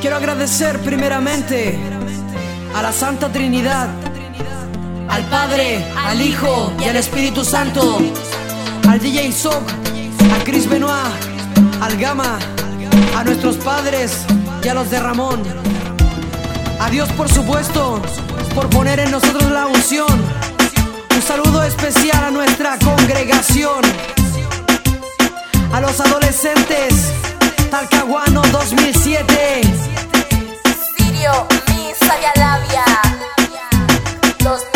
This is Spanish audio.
Quiero agradecer primeramente a la Santa Trinidad, al Padre, al Hijo y al Espíritu Santo, al DJ Sock, a Chris Benoit, al Gama, a nuestros padres y a los de Ramón. A Dios, por supuesto, por poner en nosotros la unción. Un saludo especial a nuestra congregación, a los adolescentes Talcahuano 2007, Sirio, Misa y Alavia, los